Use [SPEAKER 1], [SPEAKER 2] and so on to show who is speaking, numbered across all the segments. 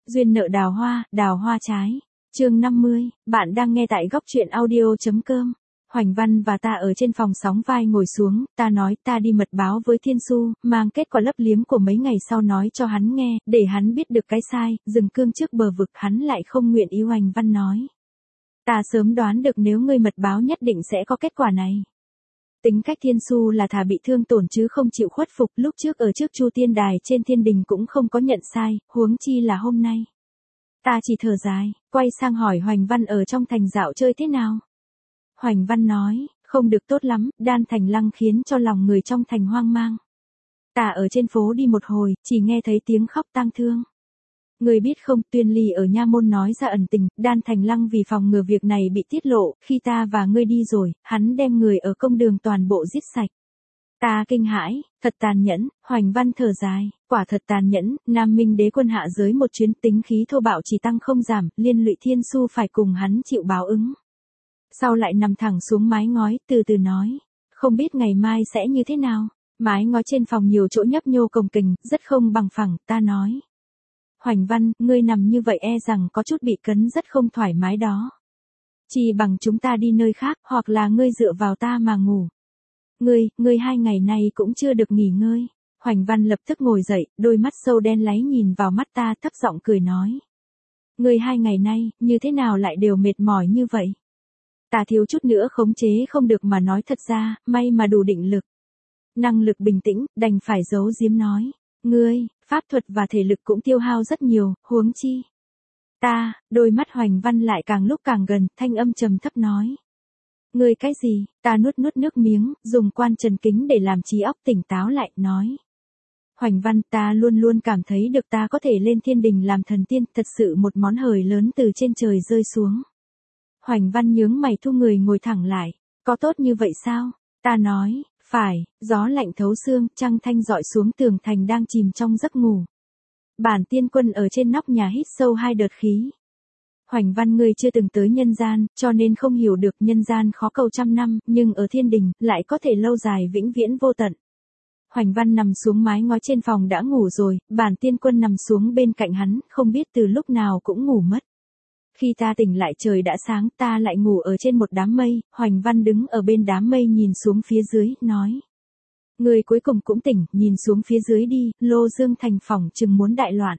[SPEAKER 1] Duyên nợ đào hoa trái. Chương 50, bạn đang nghe tại góc truyện audio.com. Hoành Văn và ta ở trên phòng sóng vai ngồi xuống, ta nói ta đi mật báo với Thiên Xu, mang kết quả lấp liếm của mấy ngày sau nói cho hắn nghe, để hắn biết được cái sai, dừng cương trước bờ vực hắn lại không nguyện ý. Hoành Văn nói. Ta sớm đoán được nếu ngươi mật báo nhất định sẽ có kết quả này. Tính cách Thiên Xu là thà bị thương tổn chứ không chịu khuất phục, lúc trước ở trước Chu Tiên Đài trên thiên đình cũng không có nhận sai, huống chi là hôm nay. Ta chỉ thở dài, quay sang hỏi Hoành Văn ở trong thành dạo chơi thế nào. Hoành Văn nói, không được tốt lắm, Đan Thành Lăng khiến cho lòng người trong thành hoang mang. Ta ở trên phố đi một hồi, chỉ nghe thấy tiếng khóc tang thương. Người biết không, Tuyên Ly ở Nha Môn nói ra ẩn tình, Đan Thành Lăng vì phòng ngừa việc này bị tiết lộ, khi ta và ngươi đi rồi, hắn đem người ở công đường toàn bộ giết sạch. Ta kinh hãi, thật tàn nhẫn. Hoành Văn thở dài, quả thật tàn nhẫn, Nam Minh đế quân hạ giới một chuyến, tính khí thô bạo chỉ tăng không giảm, liên lụy Thiên Xu phải cùng hắn chịu báo ứng. Sau lại nằm thẳng xuống mái ngói, từ từ nói, không biết ngày mai sẽ như thế nào. Mái ngói trên phòng nhiều chỗ nhấp nhô cồng kềnh, rất không bằng phẳng. Ta nói, Hoành Văn, ngươi nằm như vậy e rằng có chút bị cấn, rất không thoải mái đó. Chỉ bằng chúng ta đi nơi khác, hoặc là ngươi dựa vào ta mà ngủ. Ngươi 2 ngày nay cũng chưa được nghỉ ngơi. Hoành Văn lập tức ngồi dậy, đôi mắt sâu đen láy nhìn vào mắt ta, thấp giọng cười nói. Ngươi 2 ngày nay, như thế nào lại đều mệt mỏi như vậy? Ta thiếu chút nữa khống chế không được mà nói, thật ra, may mà đủ định lực. Năng lực bình tĩnh, đành phải giấu giếm nói. Ngươi, pháp thuật và thể lực cũng tiêu hao rất nhiều, huống chi. Ta, đôi mắt Hoành Văn lại càng lúc càng gần, thanh âm trầm thấp nói. Ngươi cái gì? Ta nuốt nước miếng, dùng quan trần kính để làm trí óc tỉnh táo lại, nói. Hoành Văn, ta luôn luôn cảm thấy được ta có thể lên thiên đình làm thần tiên, thật sự một món hời lớn từ trên trời rơi xuống. Hoành Văn nhướng mày, thu người ngồi thẳng lại. Có tốt như vậy sao? Ta nói, phải. Gió lạnh thấu xương, trăng thanh rọi xuống tường thành đang chìm trong giấc ngủ. Bản tiên quân ở trên nóc nhà hít sâu 2 đợt khí. Hoành Văn, ngươi chưa từng tới nhân gian, cho nên không hiểu được nhân gian khó cầu trăm năm, nhưng ở thiên đình, lại có thể lâu dài vĩnh viễn vô tận. Hoành Văn nằm xuống mái ngói trên phòng đã ngủ rồi, bản tiên quân nằm xuống bên cạnh hắn, không biết từ lúc nào cũng ngủ mất. Khi ta tỉnh lại trời đã sáng, ta lại ngủ ở trên một đám mây. Hoành Văn đứng ở bên đám mây nhìn xuống phía dưới, nói. Ngươi cuối cùng cũng tỉnh, nhìn xuống phía dưới đi, Lô Dương thành phỏng chừng muốn đại loạn.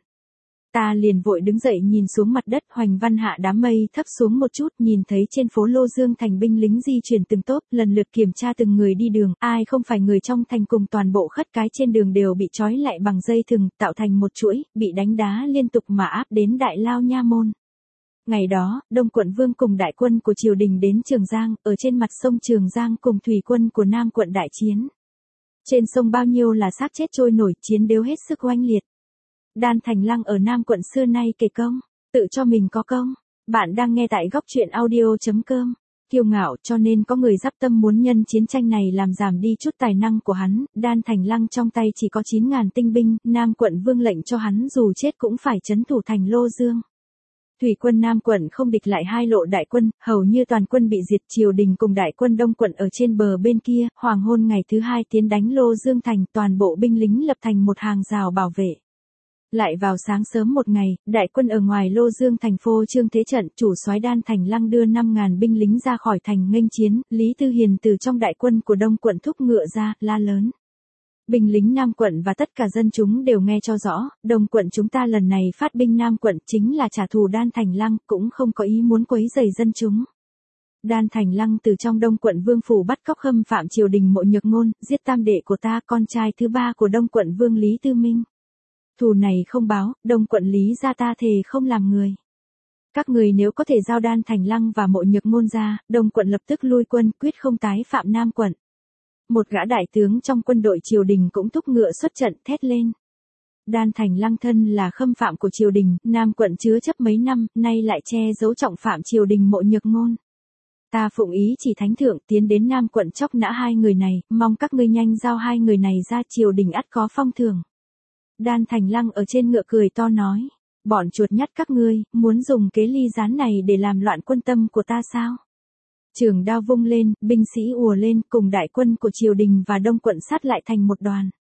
[SPEAKER 1] Ta liền vội đứng dậy nhìn xuống mặt đất. Hoành Văn hạ đám mây thấp xuống một chút, nhìn thấy trên phố Lô Dương thành binh lính di chuyển từng tốp, lần lượt kiểm tra từng người đi đường, ai không phải người trong thành cùng toàn bộ khất cái trên đường đều bị trói lại bằng dây thừng, tạo thành một chuỗi, bị đánh đá liên tục mà áp đến Đại Lao Nha Môn. Ngày đó, Đông quận Vương cùng đại quân của triều đình đến Trường Giang, ở trên mặt sông Trường Giang cùng thủy quân của Nam quận đại chiến. Trên sông bao nhiêu là xác chết trôi nổi, chiến đều hết sức oanh liệt. Đan Thành Lăng ở Nam quận xưa nay kể công, tự cho mình có công. Bạn đang nghe tại góc truyện audio.com. Kiêu ngạo cho nên có người dắp tâm muốn nhân chiến tranh này làm giảm đi chút tài năng của hắn. Đan Thành Lăng trong tay chỉ có 9.000 tinh binh, Nam quận Vương lệnh cho hắn dù chết cũng phải trấn thủ thành Lô Dương. Thủy quân Nam quận không địch lại 2 lộ đại quân, hầu như toàn quân bị diệt. Triều đình cùng đại quân Đông quận ở trên bờ bên kia, hoàng hôn ngày thứ 2 tiến đánh Lô Dương thành, toàn bộ binh lính lập thành một hàng rào bảo vệ. Lại vào sáng sớm một ngày, đại quân ở ngoài Lô Dương thành phô trương thế trận, chủ soái Đan Thành Lăng đưa 5.000 binh lính ra khỏi thành nghênh chiến. Lý Tư Hiền từ trong đại quân của Đông quận thúc ngựa ra, la lớn. Binh lính Nam quận và tất cả dân chúng đều nghe cho rõ, Đông quận chúng ta lần này phát binh Nam quận chính là trả thù Đan Thành Lăng, cũng không có ý muốn quấy rầy dân chúng. Đan Thành Lăng từ trong Đông quận Vương phủ bắt cóc khâm phạm triều đình Mộ Nhược Ngôn, giết tam đệ của ta, con trai thứ 3 của Đông quận Vương Lý Tư Minh. Thù này không báo, Đông quận Lý gia ta thề không làm người. Các người nếu có thể giao Đan Thành Lăng và Mộ Nhược Ngôn ra, Đông quận lập tức lui quân, quyết không tái phạm Nam quận. Một gã đại tướng trong quân đội triều đình cũng thúc ngựa xuất trận, thét lên. Đan Thành Lăng thân là khâm phạm của triều đình, Nam quận chứa chấp mấy năm, nay lại che giấu trọng phạm triều đình Mộ Nhược Ngôn. Ta phụng ý chỉ thánh thượng tiến đến Nam quận chóc nã 2 người này, mong các ngươi nhanh giao 2 người này ra, triều đình ắt có phong thưởng. Đan Thành Lăng ở trên ngựa cười to nói. Bọn chuột nhắt các ngươi, muốn dùng kế ly gián này để làm loạn quân tâm của ta sao? Trường đao vung lên, binh sĩ ùa lên, cùng đại quân của triều đình và Đông quận sát lại thành một đoàn.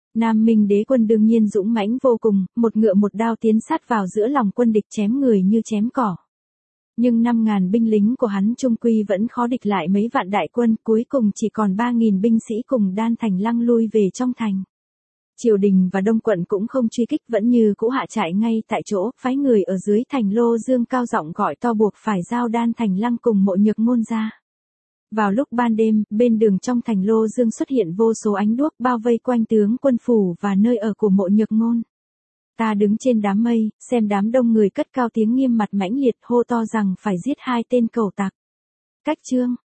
[SPEAKER 1] Nam Minh đế quân đương nhiên dũng mãnh vô cùng, một ngựa một đao tiến sát vào giữa lòng quân địch chém người như chém cỏ. Nhưng 5.000 binh lính của hắn trung quy vẫn khó địch lại mấy vạn đại quân, cuối cùng chỉ còn 3.000 binh sĩ cùng Đan Thành Lăng lui về trong thành. Triều đình và Đông quận cũng không truy kích, vẫn như cũ hạ trại ngay tại chỗ, phái người ở dưới thành Lô Dương cao giọng gọi to buộc phải giao Đan Thành Lăng cùng Mộ Nhược Ngôn ra. Vào lúc ban đêm, bên đường trong thành Lô Dương xuất hiện vô số ánh đuốc bao vây quanh tướng quân phủ và nơi ở của Mộ Nhược Ngôn. Ta đứng trên đám mây, xem đám đông người cất cao tiếng nghiêm mặt mãnh liệt hô to rằng phải giết 2 tên cẩu tặc. Cách chương